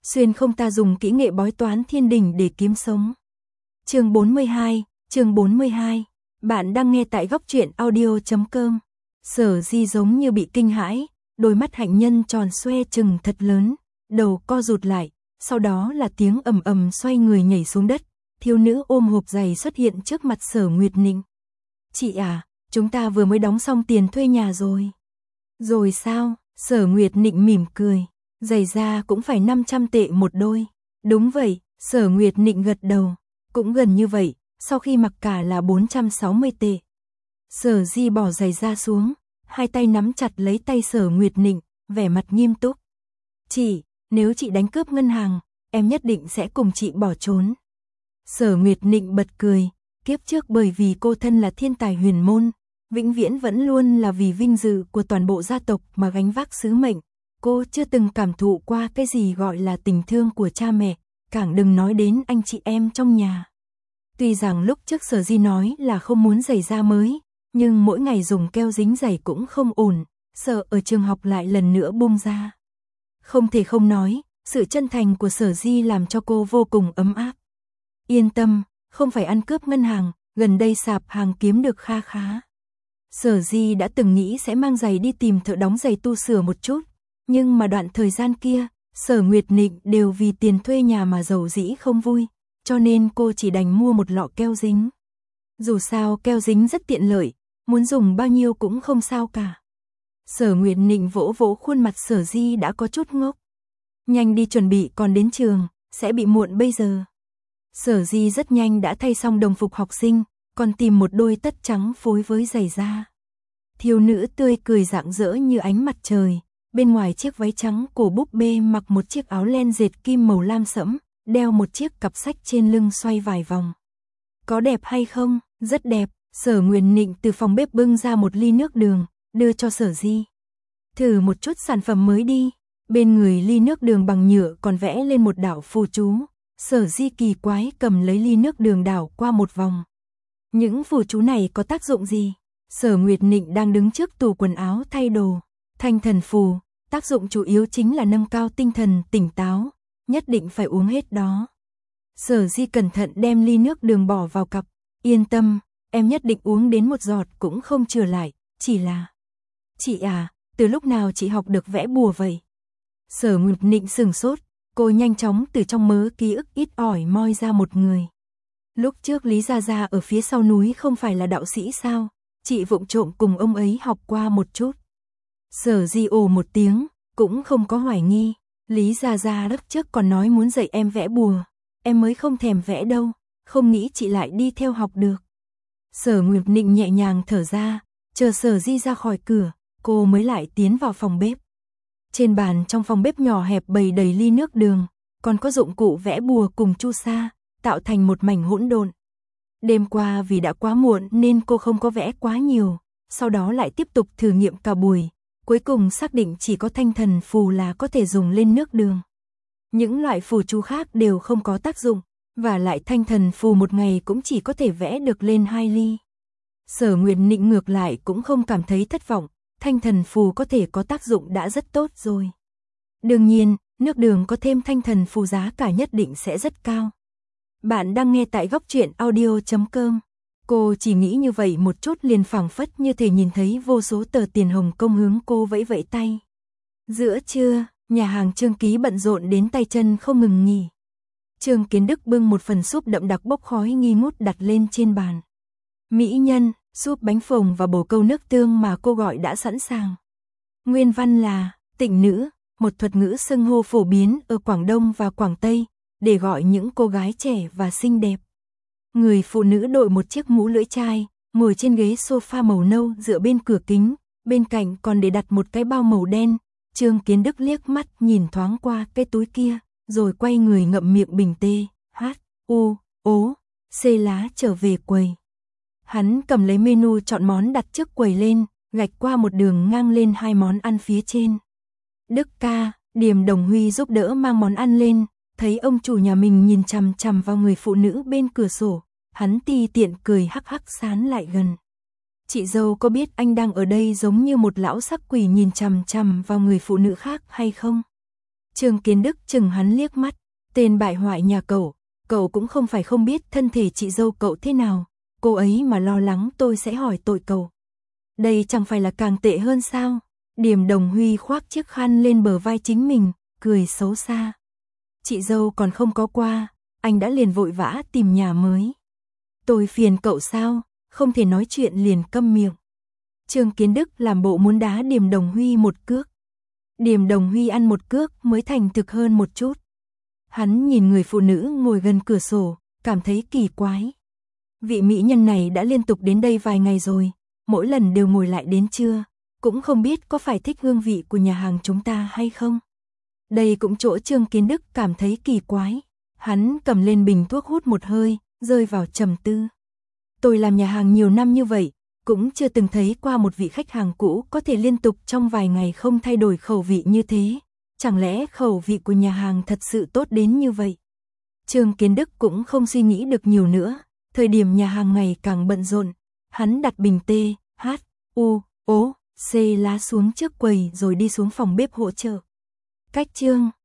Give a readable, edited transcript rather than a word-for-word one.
xuyên không ta dùng kỹ nghệ bói toán thiên đình để kiếm sống. Chương 42. Bạn đang nghe tại góc truyện audio.com. Sở Di giống như bị kinh hãi, đôi mắt hạnh nhân tròn xoe trừng thật lớn, đầu co rụt lại, sau đó là tiếng ầm ầm xoay người nhảy xuống đất, thiếu nữ ôm hộp giày xuất hiện trước mặt Sở Nguyệt Nịnh. Chị à, chúng ta vừa mới đóng xong tiền thuê nhà rồi. Rồi sao? Sở Nguyệt Nịnh mỉm cười, giày da cũng phải 500 tệ một đôi. Đúng vậy, Sở Nguyệt Nịnh gật đầu, cũng gần như vậy, sau khi mặc cả là 460 tệ. Sở Di bỏ giày da xuống, hai tay nắm chặt lấy tay Sở Nguyệt Nịnh, vẻ mặt nghiêm túc. Chị, nếu chị đánh cướp ngân hàng, em nhất định sẽ cùng chị bỏ trốn. Sở Nguyệt Nịnh bật cười, kiếp trước bởi vì cô thân là thiên tài huyền môn, vĩnh viễn vẫn luôn là vì vinh dự của toàn bộ gia tộc mà gánh vác sứ mệnh. Cô chưa từng cảm thụ qua cái gì gọi là tình thương của cha mẹ, càng đừng nói đến anh chị em trong nhà. Tuy rằng lúc trước Sở Di nói là không muốn giày da mới, nhưng mỗi ngày dùng keo dính giày cũng không ổn, sợ ở trường học lại lần nữa bung ra. Không thể không nói, sự chân thành của Sở Di làm cho cô vô cùng ấm áp. Yên tâm, không phải ăn cướp ngân hàng, gần đây sạp hàng kiếm được kha khá. Sở Di đã từng nghĩ sẽ mang giày đi tìm thợ đóng giày tu sửa một chút, nhưng mà đoạn thời gian kia, Sở Nguyệt Nịnh đều vì tiền thuê nhà mà giàu dĩ không vui, cho nên cô chỉ đành mua một lọ keo dính. Dù sao keo dính rất tiện lợi, muốn dùng bao nhiêu cũng không sao cả. Sở Nguyệt Nịnh vỗ vỗ khuôn mặt Sở Di đã có chút ngốc. Nhanh đi chuẩn bị còn đến trường, sẽ bị muộn bây giờ. Sở Di rất nhanh đã thay xong đồng phục học sinh, còn tìm một đôi tất trắng phối với giày da. Thiếu nữ tươi cười rạng rỡ như ánh mặt trời, bên ngoài chiếc váy trắng cổ búp bê mặc một chiếc áo len dệt kim màu lam sẫm, đeo một chiếc cặp sách trên lưng xoay vài vòng. Có đẹp hay không? Rất đẹp. Sở Nguyệt Nịnh từ phòng bếp bưng ra một ly nước đường, đưa cho Sở Di. Thử một chút sản phẩm mới đi. Bên người ly nước đường bằng nhựa còn vẽ lên một đảo phù chú. Sở Di kỳ quái cầm lấy ly nước đường đảo qua một vòng. Những phù chú này có tác dụng gì? Sở Nguyệt Nịnh đang đứng trước tủ quần áo thay đồ. Thanh thần phù, tác dụng chủ yếu chính là nâng cao tinh thần, tỉnh táo, nhất định phải uống hết đó. Sở Di cẩn thận đem ly nước đường bỏ vào cặp. Yên tâm, em nhất định uống đến một giọt cũng không chừa lại, chỉ là... Chị à, từ lúc nào chị học được vẽ bùa vậy? Sở Nguyệt Nịnh sửng sốt, cô nhanh chóng từ trong mớ ký ức ít ỏi moi ra một người. Lúc trước Lý Gia Gia ở phía sau núi không phải là đạo sĩ sao? Chị vụng trộm cùng ông ấy học qua một chút. Sở Di ồ một tiếng, cũng không có hoài nghi. Lý Gia Gia lúc trước còn nói muốn dạy em vẽ bùa, em mới không thèm vẽ đâu, không nghĩ chị lại đi theo học được. Sở Nguyệt Nịnh nhẹ nhàng thở ra, chờ Sở Di ra khỏi cửa, cô mới lại tiến vào phòng bếp. Trên bàn trong phòng bếp nhỏ hẹp bày đầy ly nước đường, còn có dụng cụ vẽ bùa cùng chu sa, tạo thành một mảnh hỗn độn. Đêm qua vì đã quá muộn nên cô không có vẽ quá nhiều, sau đó lại tiếp tục thử nghiệm cả buổi, cuối cùng xác định chỉ có thanh thần phù là có thể dùng lên nước đường. Những loại phù chú khác đều không có tác dụng, và lại thanh thần phù một ngày cũng chỉ có thể vẽ được lên 2 ly. Sở Nguyệt Nịnh ngược lại cũng không cảm thấy thất vọng, thanh thần phù có thể có tác dụng đã rất tốt rồi. Đương nhiên, nước đường có thêm thanh thần phù giá cả nhất định sẽ rất cao. Bạn đang nghe tại góc truyện audio.com. Cô chỉ nghĩ như vậy một chút liền phảng phất như thể nhìn thấy vô số tờ tiền Hồng Kông hướng cô vẫy vẫy tay. Giữa trưa, nhà hàng Trương Ký bận rộn đến tay chân không ngừng nghỉ. Trương Kiến Đức bưng một phần súp đậm đặc bốc khói nghi ngút đặt lên trên bàn. Mỹ nhân, súp bánh phồng và bồ câu nước tương mà cô gọi đã sẵn sàng. Nguyên văn là tịnh nữ, một thuật ngữ xưng hô phổ biến ở Quảng Đông và Quảng Tây, để gọi những cô gái trẻ và xinh đẹp. Người phụ nữ đội một chiếc mũ lưỡi chai, ngồi trên ghế sofa màu nâu dựa bên cửa kính, bên cạnh còn để đặt một cái bao màu đen. Trương Kiến Đức liếc mắt nhìn thoáng qua cái túi kia, rồi quay người ngậm miệng bình tê, C lá trở về quầy. Hắn cầm lấy menu chọn món đặt trước quầy lên, gạch qua một đường ngang lên 2 món ăn phía trên. Đức ca, Điềm Đồng Huy giúp đỡ mang món ăn lên, thấy ông chủ nhà mình nhìn chằm chằm vào người phụ nữ bên cửa sổ, hắn ti tiện cười hắc hắc sán lại gần. Chị dâu có biết anh đang ở đây giống như một lão sắc quỷ nhìn chằm chằm vào người phụ nữ khác hay không? Trương Kiến Đức chừng hắn liếc mắt, tên bại hoại nhà cậu cũng không phải không biết thân thể chị dâu cậu thế nào, cô ấy mà lo lắng tôi sẽ hỏi tội cậu. Đây chẳng phải là càng tệ hơn sao? Điềm Đồng Huy khoác chiếc khăn lên bờ vai chính mình, cười xấu xa. Chị dâu còn không có qua, anh đã liền vội vã tìm nhà mới. Tôi phiền cậu sao, không thể nói chuyện liền câm miệng. Trương Kiến Đức làm bộ muốn đá Điềm Đồng Huy một cước. Điềm Đồng Huy ăn một cước mới thành thực hơn một chút. Hắn nhìn người phụ nữ ngồi gần cửa sổ, cảm thấy kỳ quái. Vị mỹ nhân này đã liên tục đến đây vài ngày rồi, mỗi lần đều ngồi lại đến trưa, cũng không biết có phải thích hương vị của nhà hàng chúng ta hay không. Đây cũng chỗ Trương Kiến Đức cảm thấy kỳ quái. Hắn cầm lên bình thuốc hút một hơi, rơi vào trầm tư. Tôi làm nhà hàng nhiều năm như vậy, cũng chưa từng thấy qua một vị khách hàng cũ có thể liên tục trong vài ngày không thay đổi khẩu vị như thế. Chẳng lẽ khẩu vị của nhà hàng thật sự tốt đến như vậy? Trương Kiến Đức cũng không suy nghĩ được nhiều nữa. Thời điểm nhà hàng ngày càng bận rộn, hắn đặt bình T, H, U, O, C lá xuống trước quầy rồi đi xuống phòng bếp hỗ trợ. Cách Trương